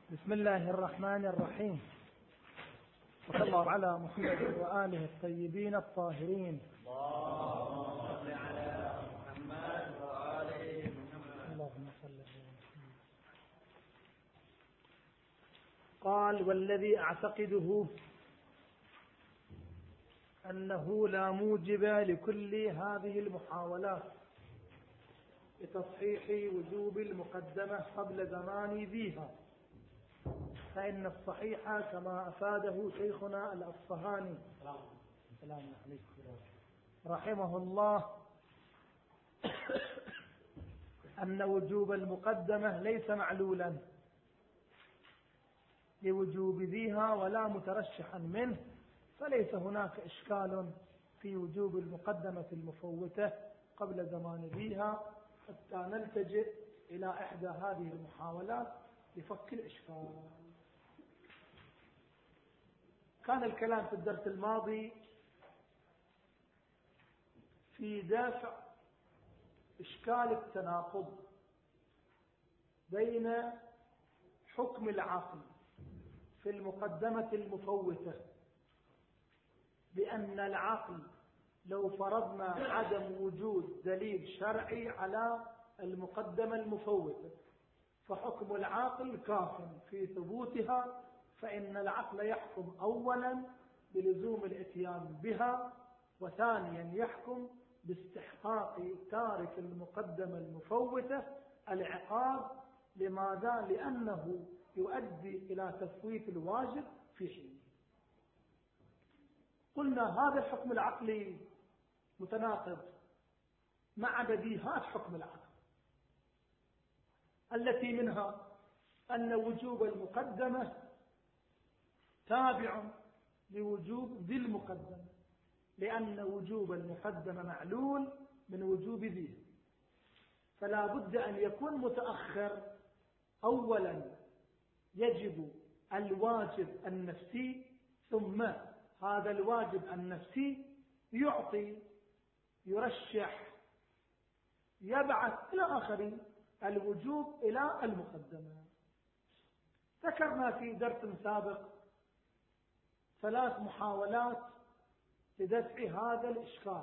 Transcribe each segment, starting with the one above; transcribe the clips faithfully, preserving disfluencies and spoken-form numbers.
بسم الله الرحمن الرحيم، وصلى الله على محمد وآله الطيبين الطاهرين. اللهم صل على محمد وآل محمد. اللهم صل على محمد. قال: والذي أعتقده أنه لا موجب لكل هذه المحاولات لتصحيح وجوب المقدمة قبل زمان ذيها، فإن الصحيح كما أفاده شيخنا الأصفهاني السلام عليكم رحمه الله أن وجوب المقدمة ليس معلولا لوجوب ذيها ولا مترشحا منه، فليس هناك إشكال في وجوب المقدمة المفوتة قبل زمان ذيها حتى نلتجئ إلى إحدى هذه المحاولات لفك الإشكال. كان الكلام في الدرس الماضي في دافع إشكال التناقض بين حكم العقل في المقدمة المفوتة، بأن العقل لو فرضنا عدم وجود دليل شرعي على المقدمة المفوتة فحكم العاقل كاف في ثبوتها، فإن العقل يحكم أولا بلزوم الاتيان بها، وثانيا يحكم باستحقاق تارك المقدمة المفوتة العقاب. لماذا؟ لأنه يؤدي إلى تفويت الواجب في حينه. قلنا هذا الحكم العقلي متناقض مع بديهات حكم العقل، التي منها أن وجوب المقدمة تابع لوجوب ذي المقدمة، لأن وجوب المقدمة معلول من وجوب ذي، فلا بد أن يكون متأخر. أولا يجب الواجب النفسي، ثم هذا الواجب النفسي يعطي يرشح يبعث إلى آخره الوجوب إلى المقدمة. ذكرنا في درس سابق ثلاث محاولات لدفع هذا الإشكال،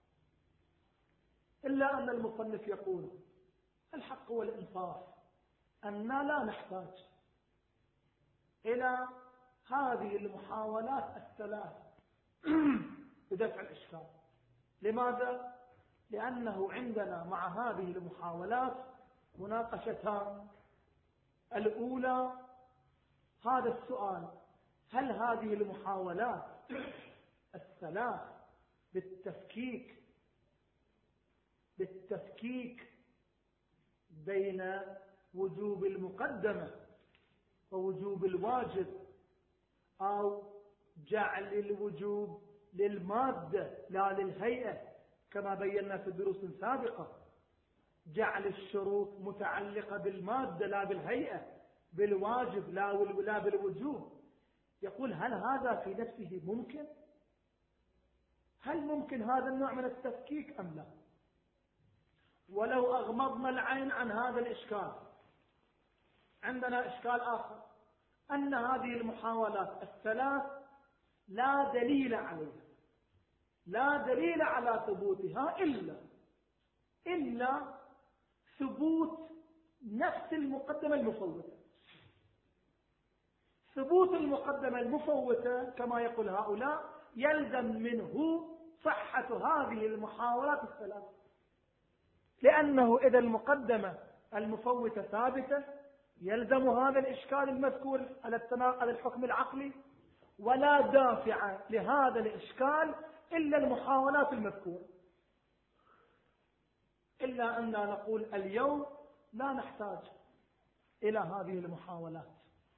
إلا أن المصنف يقول الحق والإنصاف أننا لا نحتاج إلى هذه المحاولات الثلاث لدفع الإشكال. لماذا؟ لأنه عندنا مع هذه المحاولات مناقشتان. الأولى هذا السؤال: هل هذه المحاولات الثلاث بالتفكيك بالتفكيك بين وجوب المقدمة ووجوب الواجب، أو جعل الوجوب للمادة لا للهيئة كما بينا في الدروس السابقة، جعل الشروط متعلقة بالمادة لا بالهيئة، بالواجب لا بالوجوب. يقول هل هذا في نفسه ممكن؟ هل ممكن هذا النوع من التفكيك أم لا؟ ولو أغمضنا العين عن هذا الإشكال عندنا إشكال آخر، أن هذه المحاولات الثلاث لا دليل عليها، لا دليل على ثبوتها إلا إلا ثبوت نفس المقدمة المفوتة. ثبوت المقدمة المفوتة كما يقول هؤلاء يلزم منه صحة هذه المحاولات الثلاث، لأنه إذا المقدمة المفوتة ثابتة يلزم هذا الإشكال المذكور على الحكم العقلي، ولا دافع لهذا الإشكال إلا المحاولات المذكورة. إلا أننا نقول اليوم لا نحتاج إلى هذه المحاولات.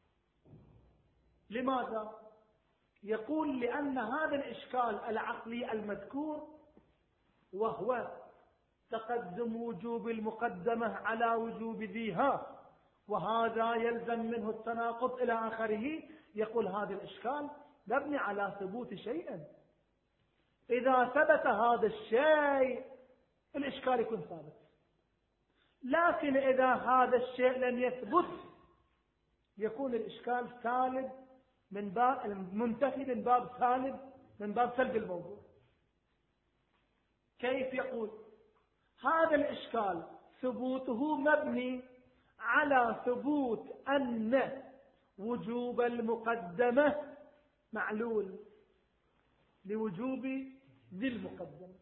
لماذا؟ يقول لأن هذا الإشكال العقلي المذكور وهو تقدم وجوب المقدمة على وجوب ذيها، وهذا يلزم منه التناقض إلى آخره، يقول هذا الإشكال مبني على ثبوت شيء. إذا ثبت هذا الشيء الإشكال يكون ثابت، لكن إذا هذا الشيء لم يثبت يكون الإشكال سالب من باب منتفي من باب سالب من باب سلب الموضوع. كيف يقول؟ هذا الإشكال ثبوته مبني على ثبوت أن وجوب المقدمة معلول لوجوب ذي المقدمة.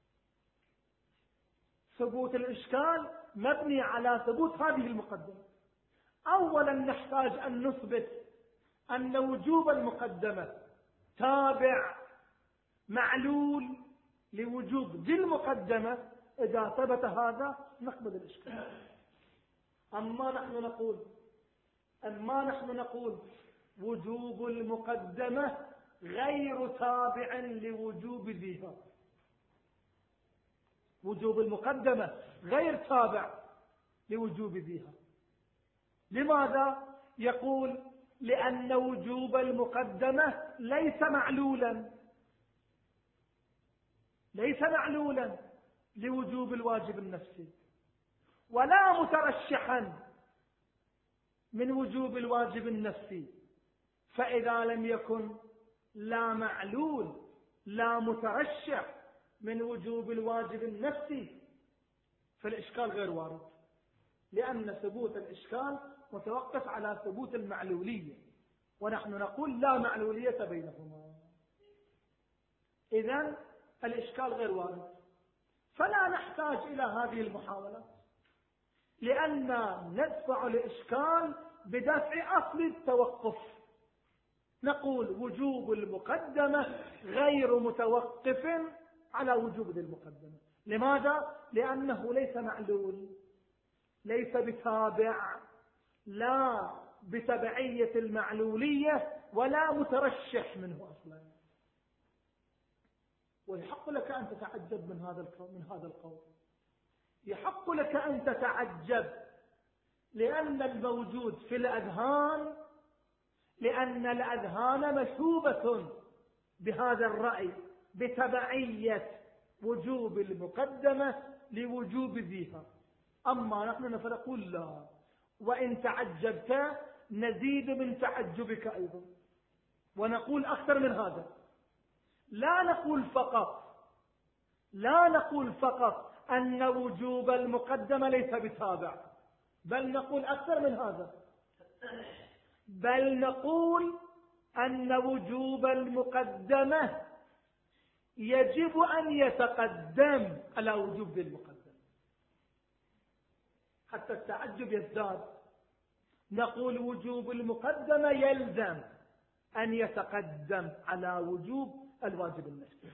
ثبوت الإشكال مبني على ثبوت هذه المقدمة. أولا نحتاج أن نثبت أن وجوب المقدمة تابع معلول لوجوب ذي المقدمة. إذا ثبت هذا نقبل الإشكال. أما نحن نقول أما نحن نقول وجوب المقدمة غير تابع لوجوب ذيها. وجوب المقدمة غير تابع لوجوب ذيها. لماذا؟ يقول لأن وجوب المقدمة ليس معلولا ليس معلولا لوجوب الواجب النفسي، ولا مترشحا من وجوب الواجب النفسي. فإذا لم يكن لا معلول لا مترشح من وجوب الواجب النفسي فالإشكال غير وارد، لأن ثبوت الإشكال متوقف على ثبوت المعلولية، ونحن نقول لا معلولية بينهما. إذن الإشكال غير وارد، فلا نحتاج إلى هذه المحاولات، لأن ندفع الإشكال بدفع أصل التوقف. نقول وجوب المقدمة غير متوقف على وجوب ذي المقدمة. لماذا؟ لأنه ليس معلول، ليس بتابع، لا بتبعية المعلولية ولا مترشح منه أصلا. ويحق لك أن تتعجب من هذا من هذا القول، يحق لك أن تتعجب، لأن الموجود في الأذهان لأن الأذهان مشوبة بهذا الرأي بتبعية وجوب المقدمة لوجوب ذيها. أما نحن فنقول لا، وإن تعجبت نزيد من تعجبك أيضا، ونقول أكثر من هذا. لا نقول فقط لا نقول فقط أن وجوب المقدمة ليس بتابع، بل نقول أكثر من هذا، بل نقول أن وجوب المقدمة يجب أن يتقدم على وجوب ذي المقدمة. حتى التعجب يزداد، نقول وجوب المقدمة يلزم أن يتقدم على وجوب الواجب النفسي.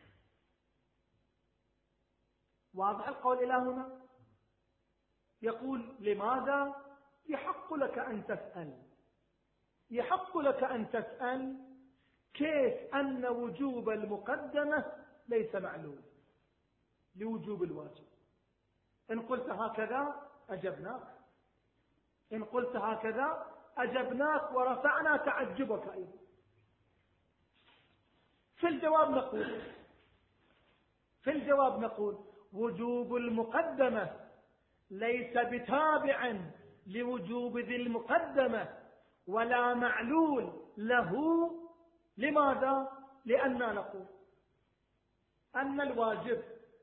واضح القول إلى هنا؟ يقول لماذا؟ يحق لك أن تسأل يحق لك أن تسأل كيف أن وجوب المقدمة ليس معلوم لوجوب الواجب. إن قلت هكذا أجبناك، إن قلت هكذا أجبناك ورفعنا تعجبك أيضا. في الجواب نقول في الجواب نقول وجوب المقدمة ليس بتابع لوجوب ذي المقدمة ولا معلول له. لماذا؟ لأننا نقول أن الواجب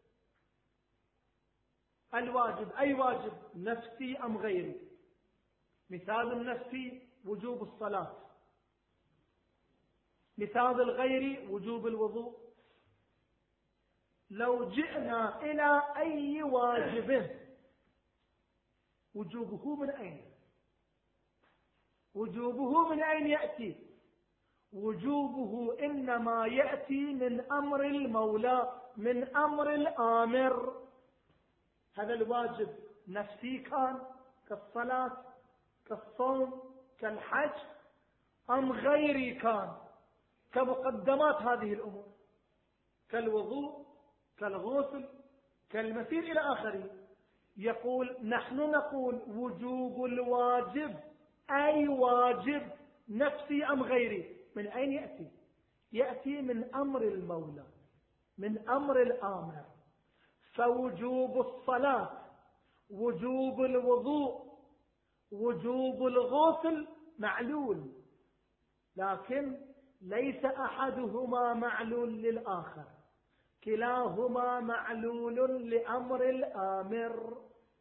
الواجب أي واجب نفسي أم غيري. مثال النفسي وجوب الصلاة، مثال الغيري وجوب الوضوء. لو جئنا إلى أي واجب وجوبه من أين وجوبه من أين يأتي؟ وجوبه إنما يأتي من أمر المولى، من أمر الآمر. هذا الواجب نفسي كان كالصلاة كالصوم كالحج، أم غيري كان كمقدمات هذه الأمور كالوضوء كالغسل كالمسير إلى آخره. يقول نحن نقول وجوب الواجب أي واجب نفسي أم غيري من أين يأتي؟ يأتي من أمر المولى، من أمر الآمر. فوجوب الصلاة وجوب الوضوء وجوب الغسل معلول، لكن ليس أحدهما معلول للآخر، كلاهما معلول لأمر الآمر.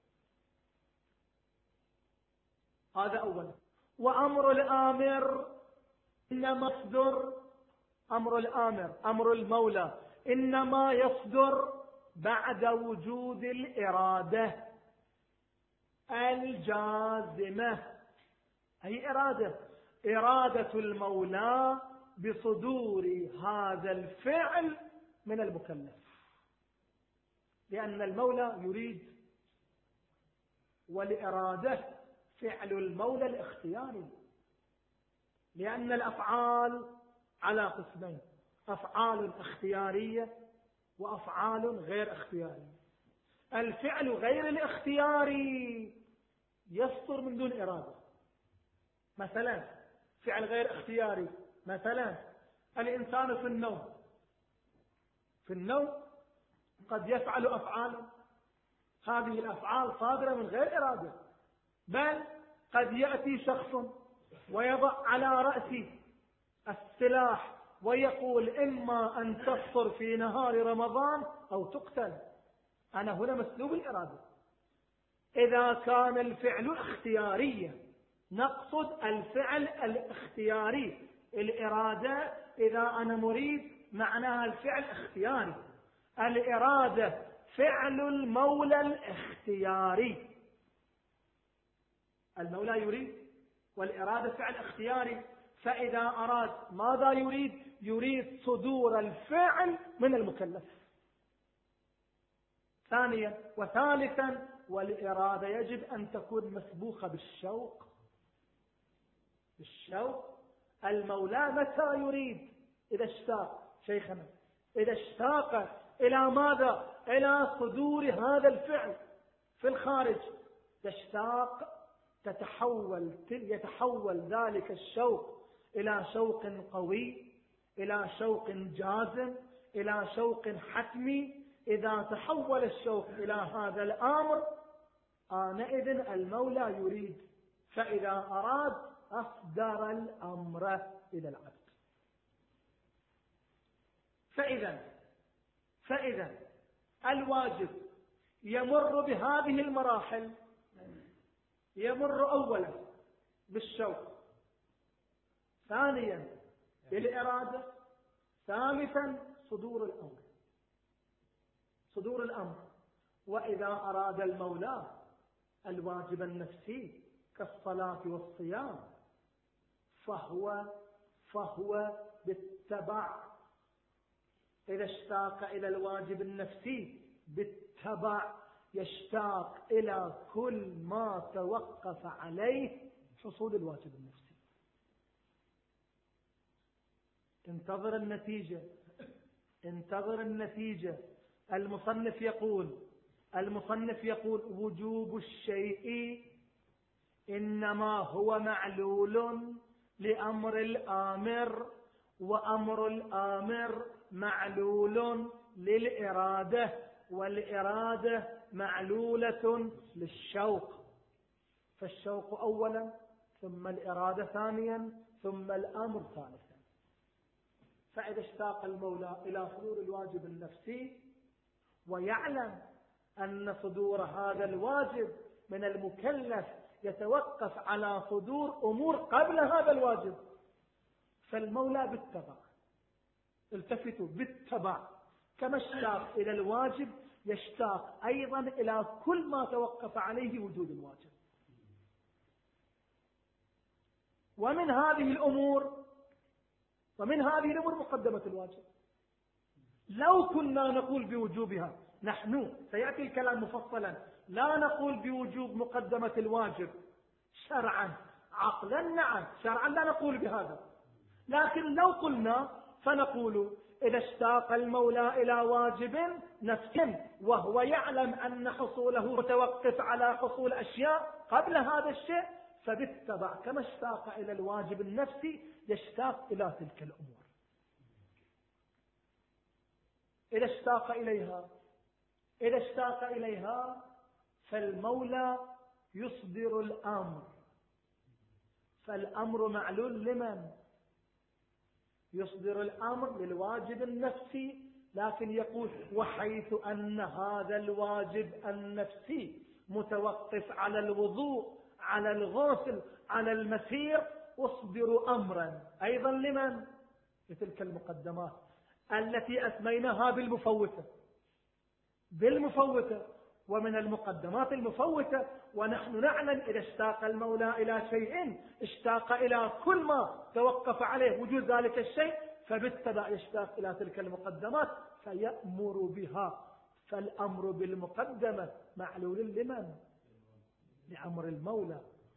هذا أولا. وأمر الآمر إنما يصدر، أمر الآمر أمر المولى إنما يصدر بعد وجود الإرادة الجازمة. أي إرادة؟ إرادة المولى بصدور هذا الفعل من المكلف، لأن المولى يريد، والإرادة فعل المولى الاختياري، لأن الأفعال على قسمين: أفعال اختيارية وأفعال غير اختيارية. الفعل غير الاختياري يصدر من دون إرادة. مثلا فعل غير اختياري، مثلا الإنسان في النوم، في النوم قد يفعل أفعالا، هذه الأفعال صادرة من غير إرادة، بل قد يأتي شخص ويضع على رأسي السلاح ويقول إما أن تفطر في نهار رمضان أو تقتل. أنا هنا مسلوب الإرادة. إذا كان الفعل اختياريا نقصد الفعل الاختياري. الإرادة إذا أنا مريد معناها الفعل اختياري، الإرادة فعل المولى الاختياري. المولى يريد والإرادة فعل اختياري، فإذا أراد ماذا يريد؟ يريد صدور الفعل من المكلف. ثانيا وثالثا، والإرادة يجب أن تكون مسبوقة بالشوق. بالشوق. المولى متى يريد؟ إذا اشتاق. شيخنا إذا اشتاق إلى ماذا؟ إلى صدور هذا الفعل في الخارج، تشتاق تتحول يتحول ذلك الشوق إلى شوق قوي، إلى شوق جازم، إلى شوق حتمي. إذا تحول الشوق إلى هذا الأمر آنئذ المولى يريد، فإذا أراد أصدر الأمر إلى العبد. فإذا فإذا الواجب يمر بهذه المراحل. يمر أولا بالشوق، ثانيا بالإرادة، ثالثا صدور الأمر. صدور الأمر. وإذا أراد المولى الواجب النفسي كالصلاة والصيام فهو فهو بالتبع. إذا اشتاق إلى الواجب النفسي بالتبع يشتاق إلى كل ما توقف عليه حصول الواجب النفسي. انتظر النتيجة، انتظر النتيجة. المصنف يقول المصنف يقول وجوب الشيء إنما هو معلول لأمر الآمر، وأمر الآمر معلول للإرادة، والإرادة معلولة للشوق. فالشوق أولا، ثم الإرادة ثانيا، ثم الأمر ثالثا. فإذا اشتاق المولى إلى صدور الواجب النفسي ويعلم أن صدور هذا الواجب من المكلف يتوقف على صدور أمور قبل هذا الواجب، فالمولى بالتبع. التفتوا بالتبع. كما اشتاق إلى الواجب يشتاق أيضا إلى كل ما توقف عليه وجود الواجب. ومن هذه الأمور ومن هذه الأمور مقدمة الواجب. لو كنا نقول بوجوبها، نحن سيأتي الكلام مفصلا، لا نقول بوجوب مقدمة الواجب شرعا. عقلا نعم، شرعا لا نقول بهذا، لكن لو قلنا فنقول إذا اشتاق المولى إلى واجب نفسي وهو يعلم أن حصوله متوقف على حصول أشياء قبل هذا الشيء، فبالتبع كما اشتاق إلى الواجب النفسي يشتاق إلى تلك الأمور. إذا اشتاق إليها إذا اشتاق إليها فالمولى يصدر الأمر فالأمر معلول لمن؟ يصدر الأمر للواجب النفسي، لكن يقول وحيث أن هذا الواجب النفسي متوقف على الوضوء، على الغسل، على المسير، أصدر أمرا أيضا لمن؟ لتلك المقدمات التي أسميناها بالمفوتة بالمفوتة ومن المقدمات المفوتة. ونحن نعلم إذا اشتاق المولى إلى شيء اشتاق إلى كل ما توقف عليه وجود ذلك الشيء، فبالتبع يشتاق إلى تلك المقدمات فيأمر بها. فالأمر بالمقدمة معلول لمن؟ لأمر المولى.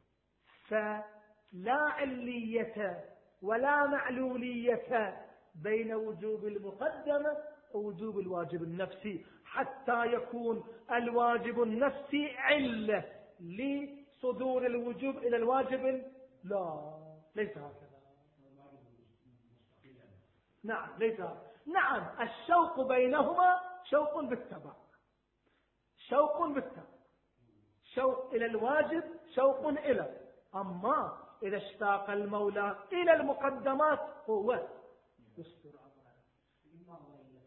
فلا علية ولا معلولية بين وجوب المقدمة ووجوب الواجب النفسي، حتى يكون الواجب النفسي علة لصدور الوجوب إلى الواجب. لا، ليس هكذا. نعم ليس هكذا. نعم الشوق بينهما شوق بالتبع، شوق بالتبع، شوق إلى الواجب شوق إلى. أما إذا اشتاق المولى إلى المقدمات هو يصدر أمره.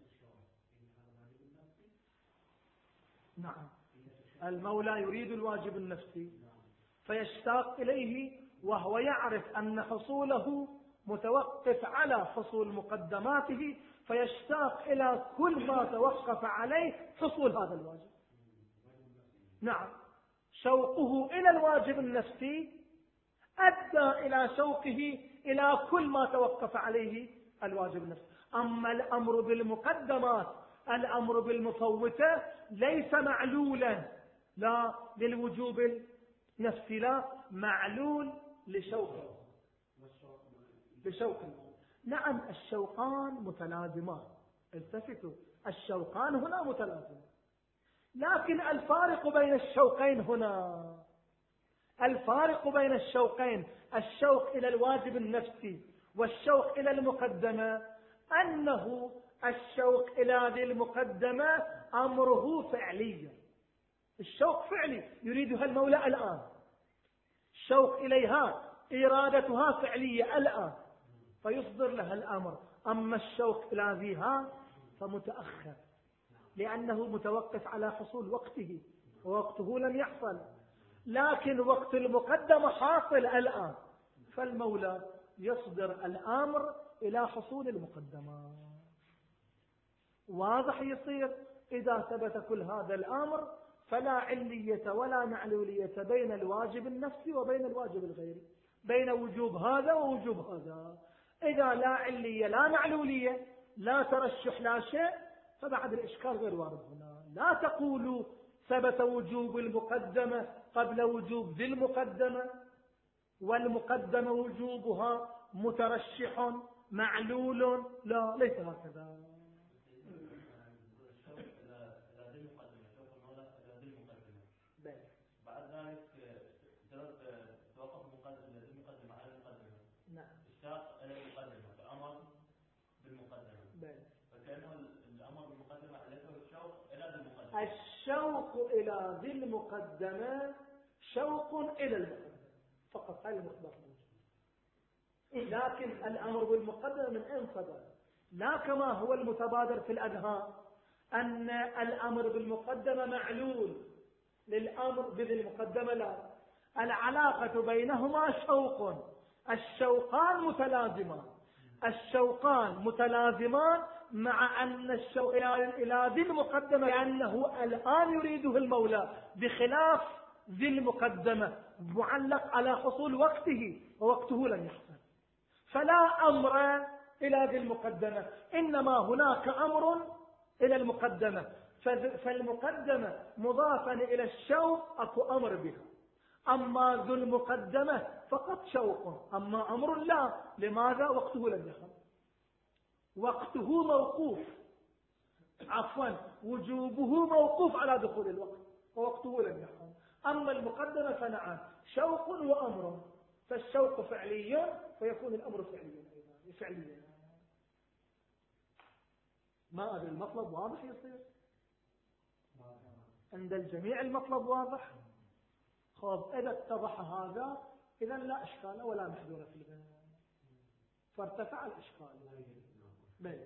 نعم المولى يريد الواجب النفسي فيشتاق إليه، وهو يعرف أن حصوله متوقف على حصول مقدماته، فيشتاق إلى كل ما توقف عليه حصول هذا الواجب. نعم شوقه إلى الواجب النفسي أدى إلى شوقه إلى كل ما توقف عليه الواجب النفسي. أما الأمر بالمقدمات، الأمر بالمفوتة ليس معلولا لا للوجوب النفسي، لا معلول لشوقه لشوقه. نعم الشوقان متلازمان، التفتوا الشوقان هنا متلازمان، لكن الفارق بين الشوقين هنا، الفارق بين الشوقين، الشوق إلى الواجب النفسي والشوق إلى المقدمة، أنه الشوق إلى ذي المقدمة أمره فعلي، الشوق فعلي يريدها المولى الآن، الشوق إليها إرادتها فعلية الآن فيصدر لها الأمر. أما الشوق إلى ذيها فمتأخر، لأنه متوقف على حصول وقته ووقته لم يحصل، لكن وقت المقدمة حاصل الآن، فالمولى يصدر الأمر إلى حصول المقدمة. واضح يصير إذا ثبت كل هذا الأمر فلا علية ولا معلولية بين الواجب النفسي وبين الواجب الغيري، بين وجوب هذا ووجوب هذا. إذا لا علية لا معلولية لا ترشح لا شيء فبعد الإشكال غير وارد هنا. لا تقولوا ثبت وجوب المقدمة قبل وجوب ذي المقدمة، والمقدمة وجوبها مترشح معلول، لا ليس هكذا. بعد ذلك توقف المقدمة المقدمة على المقدمة. نعم. اشتاق إلى المقدمة فأمر بالمقدمة. بل. فكأنه الأمر بالمقدمة علته الشوق إلى ذي المقدمة. الشوق إلى ذي المقدمة شوق إلى المقدمة فقط، هذا المخبر. لكن الأمر بالمقدمة من أين صدر؟ لا كما هو المتبادر في الأذهان أن الأمر بالمقدمة معلول للأمر بذي المقدمة، لا، العلاقة بينهما شوق، الشوقان متلازمان، الشوقان متلازمان مع أن الشوق إلى ذي المقدمة لأنه الآن يريده المولى، بخلاف ذي المقدمة معلق على حصول وقته ووقته لم يحصل، فلا أمر إلى ذي المقدمة، إنما هناك أمر إلى المقدمة، فالمقدمة مضافا إلى الشوق أكو أمر بها. أما ذو المقدمة فقط شوق، أما أمر لا. لماذا؟ وقته لم يحصل، وقته موقوف، عفوا وجوبه موقوف على دخول الوقت ووقته لم يحصل. أما المقدمة فنعم شوق وأمر، فالشوق فعلي فيكون الأمر فعليا أيضا فعليا. ما أدري المطلب واضح يصير عند الجميع؟ المطلب واضح. خذ إذا اتضح هذا إذا لا إشكال ولا محذور في الباب، فارتفع الإشكال. بل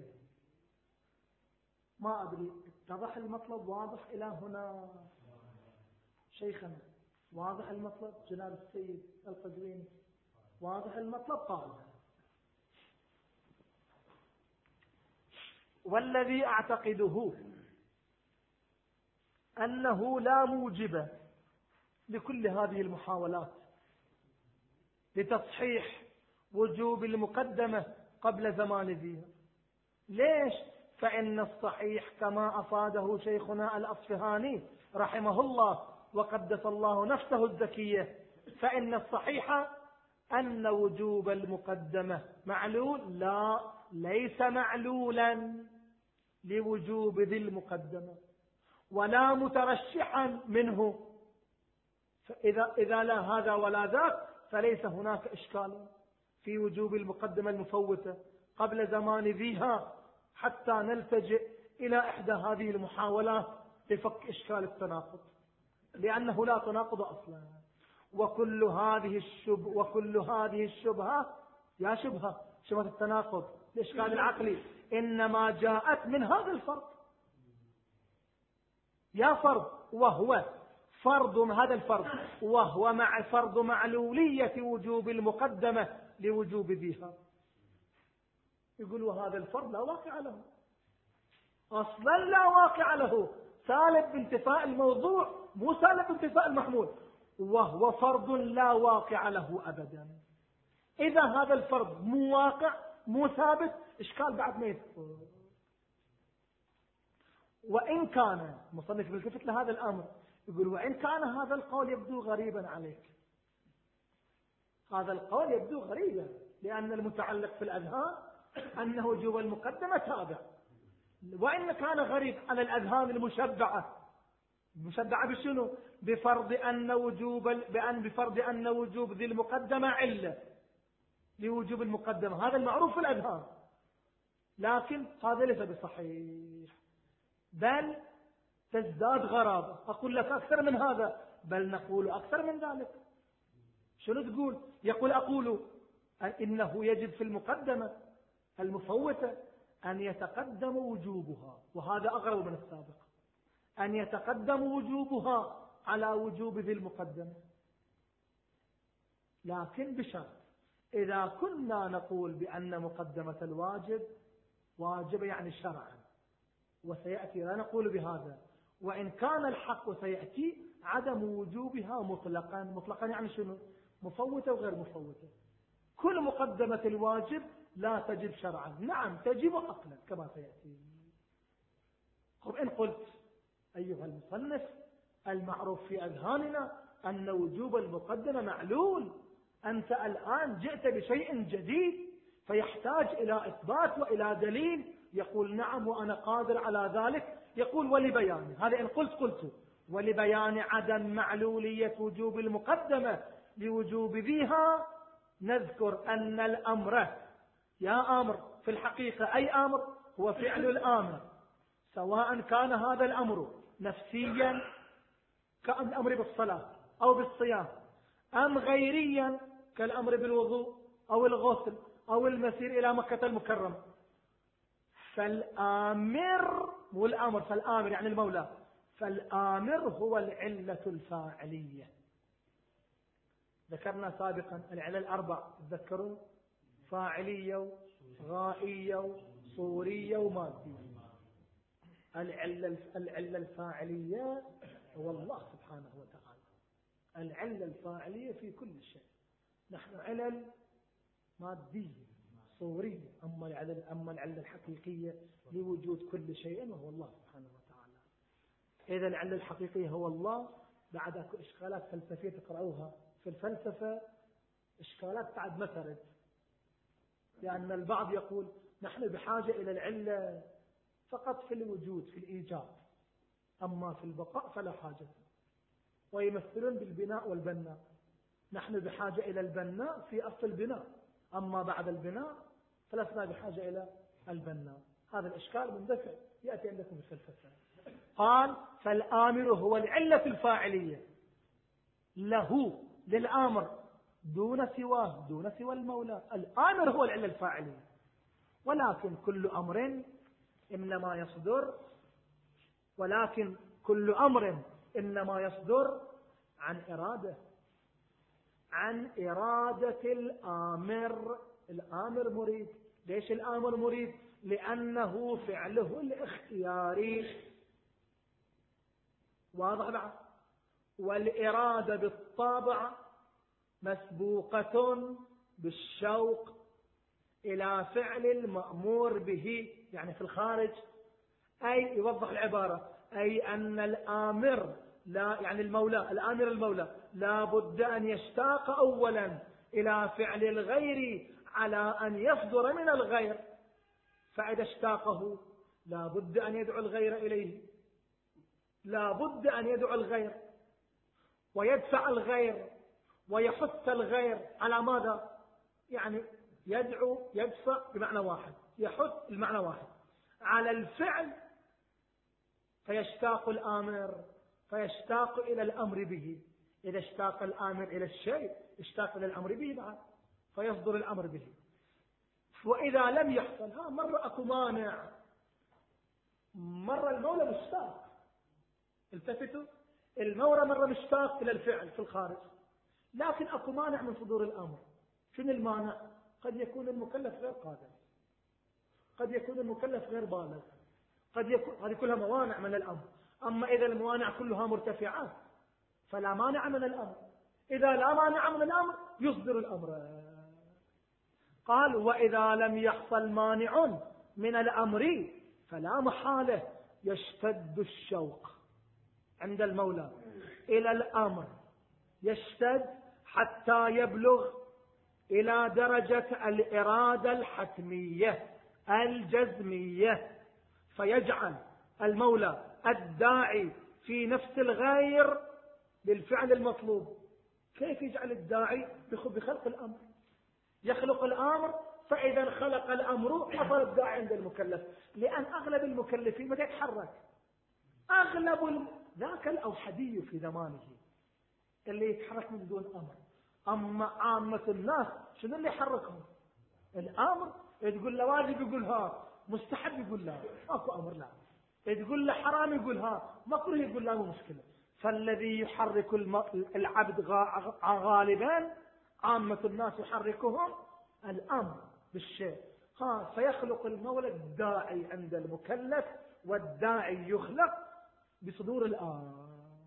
ما أدري اتضح المطلب، واضح إلى هنا شيخنا؟ واضح المطلب جناب السيد القزويني؟ واضح المطلب؟ قال والذي أعتقده أنه لا موجب لكل هذه المحاولات لتصحيح وجوب المقدمة قبل زمان ذيها. ليش؟ فإن الصحيح كما أفاده شيخنا الأصفهاني رحمه الله وقدس الله نفسه الزكية، فإن الصحيح أن وجوب المقدمة معلول، لا ليس معلولا لوجوب ذي المقدمة ولا مترشحا منه. فإذا إذا لا هذا ولا ذاك فليس هناك إشكال في وجوب المقدمة المفوتة قبل زمان ذيها، حتى نلتجئ إلى إحدى هذه المحاولات لفك إشكال التناقض، لأنه لا تناقض أصلا. وكل هذه الشبه وكل هذه الشبهة يا شبهة شبهة التناقض الإشكال العقلي إنما جاءت من هذا الفرض يا فرض، وهو فرض هذا الفرض وهو مع فرض معلولية وجوب المقدمة لوجوب ذيها. يقولوا هذا الفرض لا واقع له أصلا، لا واقع له، سالب بانتفاء الموضوع مو سالب بانتفاء المحمول، وهو فرض لا واقع له أبدا. إذا هذا الفرض مو واقع مو ثابت، إشكال بعد ما يثبت. وإن كان مصنف بالكفت لهذا الأمر يقول وإن كان هذا القول يبدو غريبا عليك، هذا القول يبدو غريبا لأن المتعلق في الأذهان أنه وجوب المقدمة تابع، وإن كان غريب على الأذهان المشبعة. المشبعة بشنو؟ بفرض أن وجوب بأن بفرض أن وجوب ذي المقدمة علة لوجوب المقدمة، هذا المعروف في الأذهان. لكن هذا ليس بصحيح، بل تزداد غرابة. أقول لك أكثر من هذا، بل نقول أكثر من ذلك. شنو تقول؟ يقول أقول إنه يجب في المقدمة المفوتة أن يتقدم وجوبها، وهذا أغرب من السابق، أن يتقدم وجوبها على وجوب ذي المقدمة، لكن بشرط إذا كنا نقول بأن مقدمة الواجب واجب يعني شرعا، وسيأتي لا نقول بهذا، وإن كان الحق وسيأتي عدم وجوبها مطلقا. مطلقا يعني شنو؟ مفوتة وغير مفوتة. كل مقدمة الواجب لا تجب شرعا، نعم تجب عقلا كما سيأتي. طب إن قلت أيها المصنف المعروف في أذهاننا أن وجوب المقدمة معلول، أنت الآن جئت بشيء جديد فيحتاج إلى إثبات وإلى دليل. يقول نعم وأنا قادر على ذلك. يقول ولبيان هذا، إن قلت قلت ولبيان عدم معلولية وجوب المقدمة لوجوب ذيها نذكر أن الأمر يا أمر في الحقيقة أي أمر هو فعل الآمر، سواء كان هذا الأمر نفسيا كالأمر بالصلاة أو بالصيام، أم غيريا كالأمر بالوضوء أو الغسل أو المسير إلى مكة المكرمة. فالآمر مو الأمر، فالآمر يعني المولى، فالآمر هو العلة الفاعلية. ذكرنا سابقا العلة الأربع، تذكروا؟ فاعلية وغائية وصورية ومادية. العلة العلة الفاعلية هو الله سبحانه وتعالى، العلة الفاعلية في كل شيء. نحن علل مادية صورية، أما العلة أما العلة الحقيقية لوجود كل شيء وهو الله سبحانه وتعالى. إذا العلة الحقيقية هو الله. بعد أكو إشكالات فلسفية تقرأوها في الفلسفة، إشكالات بعد ما ترد، لأن البعض يقول نحن بحاجة إلى العلة فقط في الوجود في الإيجاد، أما في البقاء فلا حاجة. ويمثلون بالبناء والبناء، نحن بحاجة إلى البناء في أصل البناء، أما بعد البناء فلسنا بحاجة إلى البناء. هذا الإشكال مندفع يأتي عندكم في الفلسفة. قال فالآمر هو العلة الفاعلية له للآمر دون سواه، دون سوى المولى. الآمر هو العلة الفاعلية، ولكن كل أمر إنما يصدر ولكن كل أمر إنما يصدر عن إرادة عن إرادة الآمر. الآمر مريد. ليش الآمر مريد؟ لأنه فعله الاختياري. واضح بعد؟ والإرادة بالطبع مسبوقة بالشوق إلى فعل المأمور به، يعني في الخارج. أي يوضح العبارة، أي أن الآمر لا يعني المولى الآمر المولى لا بد أن يشتاق أولا إلى فعل الغير على أن يصدر من الغير، فإذا اشتاقه لا بد أن يدعو الغير إليه، لا بد أن يدعو الغير ويدفع الغير ويحث الغير على ماذا؟ يعني يدعو يدفع بمعنى واحد، يحث المعنى واحد على الفعل، فيشتاق الآمر فيشتاق إلى الأمر به. إذا اشتاق الآمر إلى الشيء اشتاق إلى الأمر به بعد، فيصدر الأمر به. وإذا لم يحصل، ها مرة أكو مانع، مرة المولى مشتاق. التفتوا، المولى مرة مشتاق إلى الفعل في الخارج، لكن أكو مانع من صدور الأمر. شنو المانع؟ قد يكون المكلف غير قادر، قد يكون المكلف غير بالغ، قد يكون، هذه كلها موانع من الأمر. أما إذا الموانع كلها مرتفعات فلا مانع من الأمر. إذا لا مانع من الأمر يصدر الأمر. قال وإذا لم يحصل مانع من الأمر فلا محالة يشتد الشوق عند المولى إلى الأمر، يشتد حتى يبلغ إلى درجة الإرادة الحتمية الجزمية، فيجعل المولى الداعي في نفس الغير للفعل المطلوب. كيف يجعل الداعي؟ بخلق الأمر، يخلق الأمر، فإذا خلق الأمر حصل الداعي عند المكلف. لأن أغلب المكلفين بدأ يتحرك، أغلب الم... ذاك الأوحدي في زمانه اللي يتحرك من دون أمر. أما عامة الناس شنو اللي يحركهم؟ الأمر. تقول له واجب يقول ها، مستحب يقول لا، ماكو أمر لا. تقول له حرام يقول ها، مكروه يقول لا، مو مشكلة. فالذي يحرك العبد غالبا عامة الناس يحركهم الأمر بالشيء. ها فيخلق المولى الداعي عند المكلف، والداعي يخلق بصدور الآن.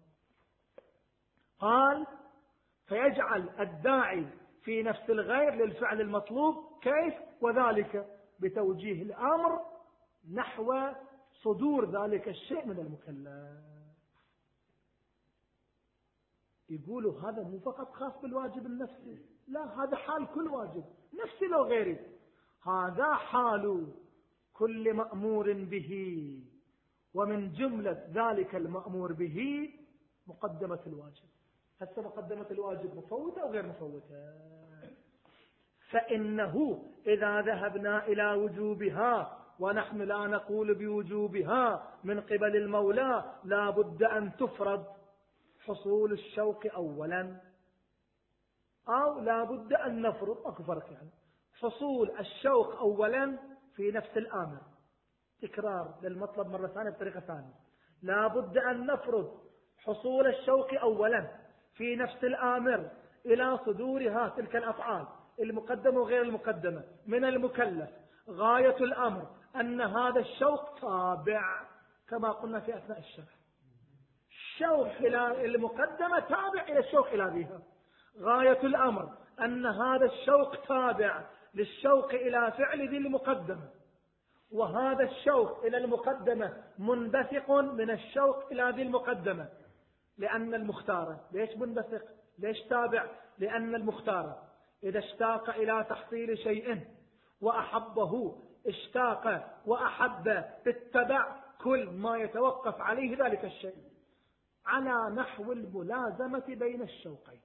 قال فيجعل الداعي في نفس الغير للفعل المطلوب. كيف؟ وذلك بتوجيه الأمر نحو صدور ذلك الشيء من المكلف. يقولوا هذا مو فقط خاص بالواجب النفسي، لا، هذا حال كل واجب نفسي لو غيري. هذا حال كل مأمور به، ومن جملة ذلك المأمور به مقدمة الواجب. هسه مقدمة الواجب مفوتة أو غير مفوتة؟ فإنه إذا ذهبنا إلى وجوبها ونحن لا نقول بوجوبها من قبل المولى لا بد أن تفرض حصول الشوق أولا، أو لا بد أن نفرض، أكو فرق يعني، حصول الشوق أولا في نفس الآمر. تكرار للمطلب مرة ثانية بطريقة ثانية. لا بد أن نفرض حصول الشوق أولا في نفس الآمر إلى صدورها تلك الأفعال المقدمة وغير المقدمة من المكلف. غاية الأمر أن هذا الشوق تابع، كما قلنا في أثناء الشرح، الشوق إلى المقدمة تابع إلى الشوق إلى بها. غاية الأمر أن هذا الشوق تابع للشوق إلى فعل ذي المقدمة، وهذا الشوق إلى المقدمة منبثق من الشوق إلى ذي المقدمة. لأن المختار ليش منبثق؟ ليش تابع؟ لأن المختار إذا اشتاق إلى تحصيل شيء وأحبه اشتاق وأحب اتبع كل ما يتوقف عليه ذلك الشيء على نحو الملازمة بين الشوقين.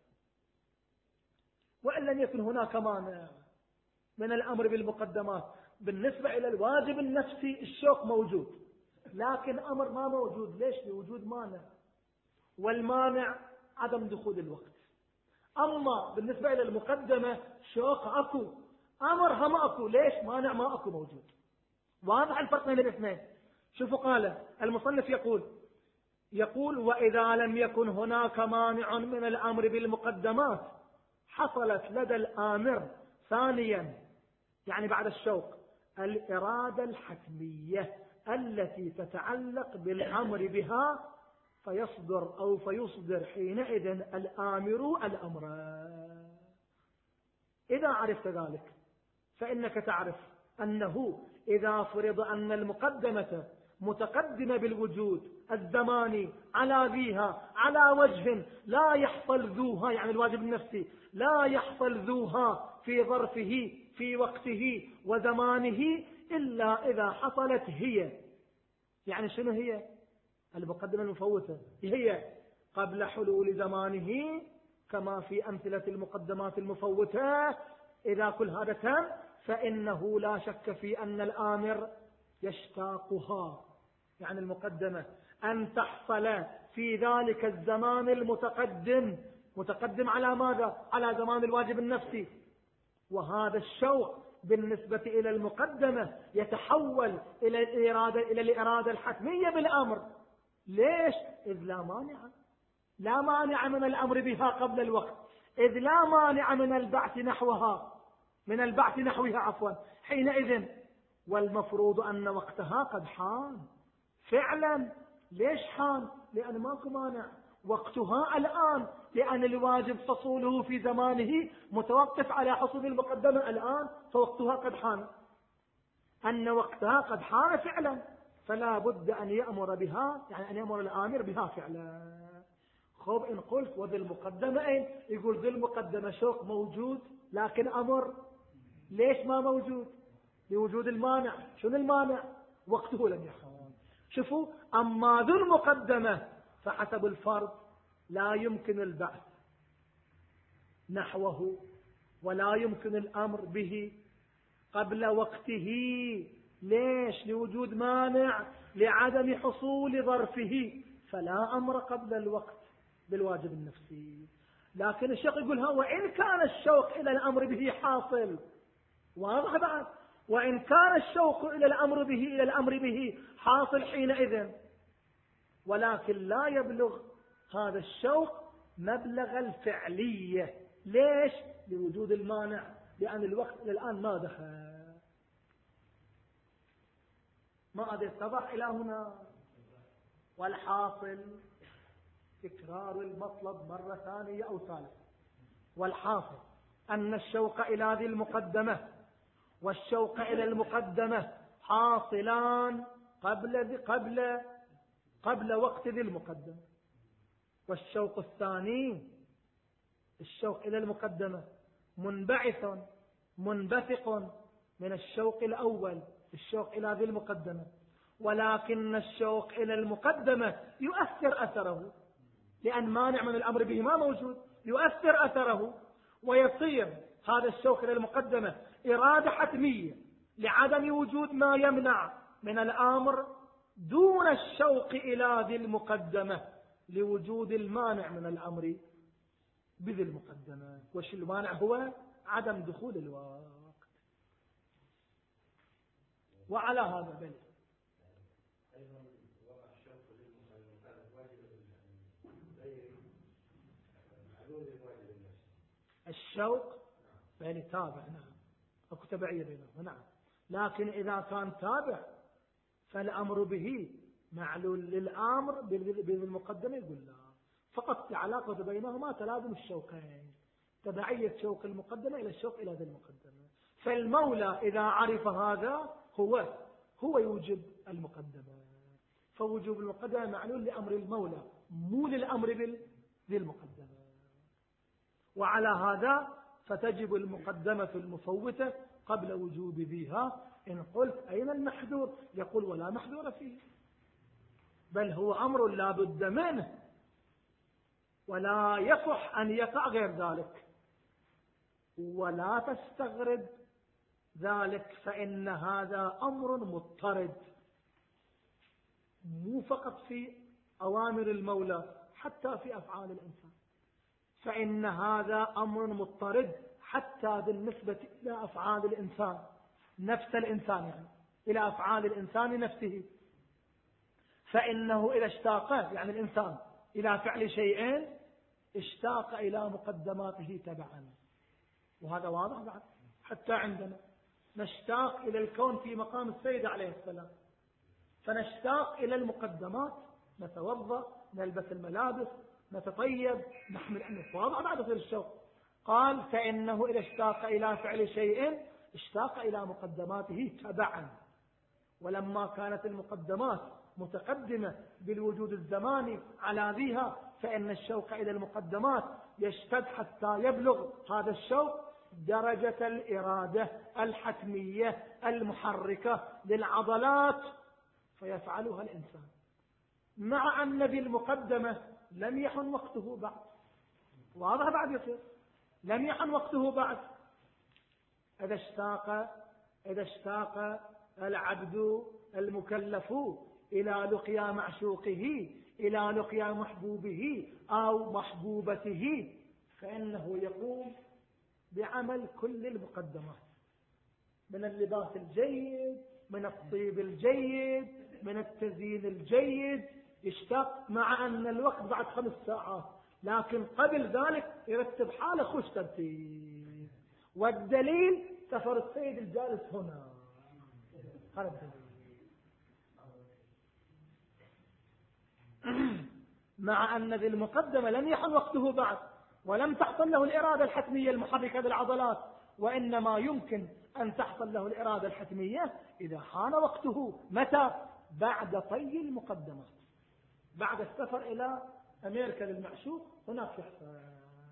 وإن لم يكن هناك مانع من الأمر بالمقدمات. بالنسبة إلى الواجب النفسي الشوق موجود، لكن أمر ما موجود. ليش؟ لوجود مانع، والمانع عدم دخول الوقت، أما بالنسبة إلى المقدمة شوق أكو، أمر هم أكو. ليش؟ مانع ما أكو موجود. واضح الفرق بين الاثنين. شوفوا قال المصنف يقول يقول وإذا لم يكن هناك مانع من الأمر بالمقدمات حصلت لدى الآمر ثانيا، يعني بعد الشوق، الإرادة الحتمية التي تتعلق بالأمر بها، فيصدر أو فيصدر حينئذ الآمر الأمر. إذا عرفت ذلك فإنك تعرف أنه إذا فرض أن المقدمة متقدمة بالوجود الزماني على ذيها على وجه لا يحصل ذوها، يعني الواجب النفسي لا يحصل ذوها في ظرفه في وقته وزمانه إلا إذا حصلت هي. يعني شنو هي؟ المقدمة المفوتة هي قبل حلول زمانه، كما في أمثلة المقدمات المفوتة. إذا كل هذا تم فإنه لا شك في أن الآمر يشتاقها، يعني المقدمة أن تحصل في ذلك الزمان المتقدم، متقدم على ماذا؟ على زمان الواجب النفسي. وهذا الشوق بالنسبة إلى المقدمة يتحول إلى الإرادة, إلى الإرادة الحتمية بالأمر. ليش؟ إذ لا مانع لا مانع من الأمر بها قبل الوقت، إذ لا مانع من البعث نحوها من البعث نحوها عفوا حينئذ، والمفروض أن وقتها قد حان فعلا. ليش حان؟ لأن ماكو مانع، وقتها الآن، لأن الواجب فصوله في زمانه متوقف على حصول المقدمة الآن، فوقتها قد حان، أن وقتها قد حان فعلا، فلا بد أن يأمر بها، يعني أن يأمر الآمر بها فعلا. خب إن قلت وذي المقدمة أين؟ يقول ذي المقدمة شوق موجود لكن أمر ليش ما موجود؟ لوجود المانع. شنو المانع؟ وقته لم يحان. شوفوا، أما ذو المقدمة فحسب الفرض لا يمكن البعث نحوه ولا يمكن الأمر به قبل وقته. ليش؟ لوجود مانع، لعدم حصول ظرفه، فلا أمر قبل الوقت بالواجب النفسي. لكن الشيخ يقول ها وإن كان الشوق إلى الأمر به حاصل، واضح بعد، وإن كان الشوق إلى الأمر به إلى الأمر به حاصل حينئذ، ولكن لا يبلغ هذا الشوق مبلغ الفعلية. ليش؟ لوجود المانع، لأن الوقت إلى الآن ما دخل. ما أدري اتضح إلى هنا. والحاصل تكرار المطلب مرة ثانية أو ثالثة. والحاصل أن الشوق إلى ذي المقدمة والشوق إلى المقدمة حاصلان قبل ذي قبل قبل وقت ذي المقدمة. والشوق الثاني الشوق إلى المقدمة منبعث منبثق من الشوق الأول، الشوق إلى ذي المقدمة، ولكن الشوق إلى المقدمة يؤثر أثره، لأن مانع من الأمر به ما موجود، يؤثر أثره، ويصير هذا الشوق إلى المقدمة إرادة حتمية لعدم وجود ما يمنع من الأمر، دون الشوق إلى ذي المقدمة لوجود المانع من الأمر بذي المقدمة. وش المانع؟ هو عدم دخول الوقت. وعلى هذا بل الشوق يعني تابع، نعم، أكو تبعية بينهما، نعم، لكن إذا كان تابع فالأمر به معلول للأمر بالمقدمة يقول لا، فقط العلاقة بينهما تلازم الشوقين، تبعية شوق المقدمة إلى الشوق إلى ذي المقدمة. فالمولى إذا عرف هذا هو هو يوجب المقدمة، فوجوب المقدمة معلول لأمر المولى مو للأمر ذي المقدمة. وعلى هذا فتجب المقدمة المفوتة قبل وجوب ذيها. إن قلت أين المحذور؟ يقول ولا محذور فيه، بل هو أمر لا بد منه ولا يصح أن يقع غير ذلك. ولا تستغرب ذلك، فإن هذا أمر مضطرد، مو فقط في أوامر المولى، حتى في أفعال الإنسان. فإن هذا أمر مضطرد حتى بالنسبة إلى أفعال الإنسان، نفس الإنسان يعني إلى أفعال الإنسان نفسه. فإنه إذا اشتاق يعني الإنسان إلى فعل شيئين اشتاق إلى مقدماته تبعا، وهذا واضح بعد. حتى عندنا نشتاق إلى الكون في مقام السيد عليه السلام، فنشتاق إلى المقدمات، نتوضأ، نلبس الملابس، نتطيب، نحمل أنه واضح بعد في الشوق. قال فإنه إذا اشتاق إلى فعل شيء اشتاق إلى مقدماته تبعا. ولما كانت المقدمات متقدمة بالوجود الزماني على ذيها، فإن الشوق إلى المقدمات يشتد حتى يبلغ هذا الشوق درجة الإرادة الحتمية المحركة للعضلات فيفعلها الإنسان، مع أن بالمقدمة لم يحن وقته بعد. واضح بعد يصير لم يحن وقته بعد. إذا اشتاق إذا اشتاق العبد المكلف إلى لقيا معشوقه، إلى لقيا محبوبه أو محبوبته، فإنه يقوم بعمل كل المقدمات، من اللباس الجيد، من الطيب الجيد، من التزيين الجيد. يشتاق مع أن الوقت بعد خمس ساعات، لكن قبل ذلك يرتب حاله خوش ترتيب. والدليل سفر السيد الجالس هنا، هذا الدليل. مع أن ذي المقدمة لم يحن وقته بعد، ولم تحصل له الإرادة الحتمية المحركة بالعضلات، وإنما يمكن أن تحصل له الإرادة الحتمية إذا حان وقته. متى؟ بعد طي المقدمات، بعد السفر إلى أمريكا للمعشوق، هناك يحصل.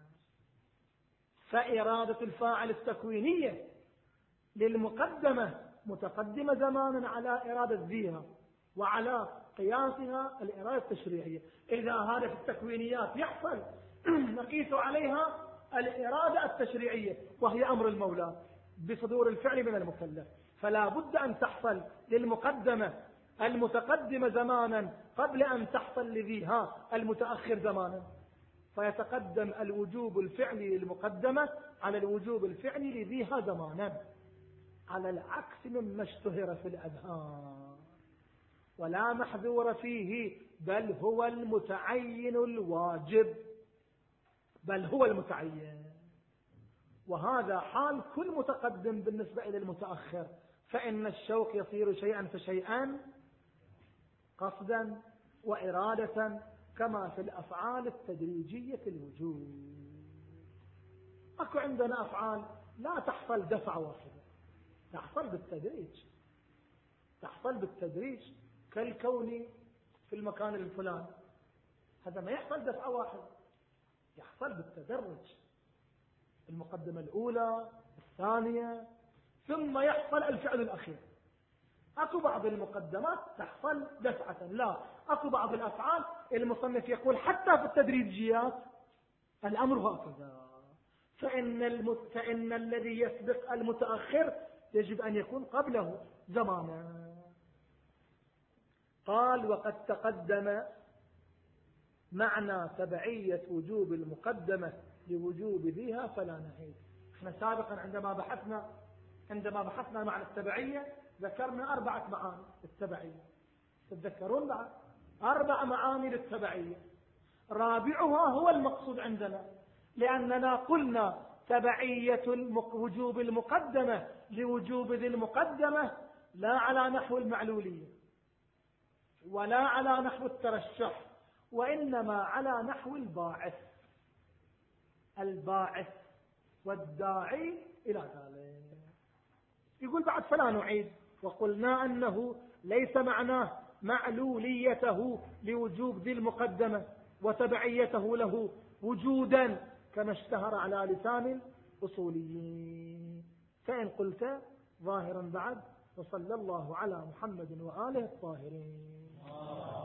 فإرادة الفاعل التكوينية للمقدمة متقدمة زمانا على إرادة ذيها، وعلى قياسها الإرادة التشريعية. إذا هذا في التكوينيات يحصل نقيس عليها الإرادة التشريعية، وهي أمر المولى بصدور الفعل من المكلف. فلا بد أن تحصل للمقدمة المتقدمة زمانا قبل أن تحصل لذيها المتأخر زمانا، فيتقدم الوجوب الفعلي للمقدمة على الوجوب الفعلي لذيها زمانا، على العكس مما اشتهر في الأذهان. ولا محذور فيه، بل هو المتعين الواجب، بل هو المتعين. وهذا حال كل متقدم بالنسبة إلى المتأخر، فإن الشوق يصير شيئا فشيئا، قصدا وإرادة، كما في الأفعال التدريجية الوجود. أكو عندنا أفعال لا تحصل دفعة واحدة، تحصل بالتدريج، تحصل بالتدريج، كالكون في المكان الفلاني، هذا ما يحصل دفعة واحدة، يحصل بالتدرج، المقدمة الأولى الثانية ثم يحصل الفعل الأخير. أكو بعض المقدمات تحصل دفعة، لا، أكو بعض الأفعال المصنف يقول حتى في التدريجيات الأمر هكذا، فإن, المت... فإن الذي يسبق المتأخر يجب أن يكون قبله زمانا. قال وقد تقدم معنى تبعية وجوب المقدمة لوجوب ذيها فلا نعيد. احنا سابقا عندما بحثنا عندما بحثنا معنى التبعية ذكرنا أربعة معاني التبعية، تتذكرون بعد؟ أربع معاني للتبعية، رابعها هو المقصود عندنا، لأننا قلنا تبعية وجوب المقدمة لوجوب ذي المقدمة لا على نحو المعلولية ولا على نحو الترشح، وإنما على نحو الباعث، الباعث والداعي إلى ذلك. يقول بعد فلا نعيد، وقلنا أنه ليس معناه معلوليته لوجوب ذي المقدمة وتبعيته له وجودا كما اشتهر على لسان الأصوليين. فإن قلت ظاهرا بعد، وصلى الله على محمد وآله الطاهرين.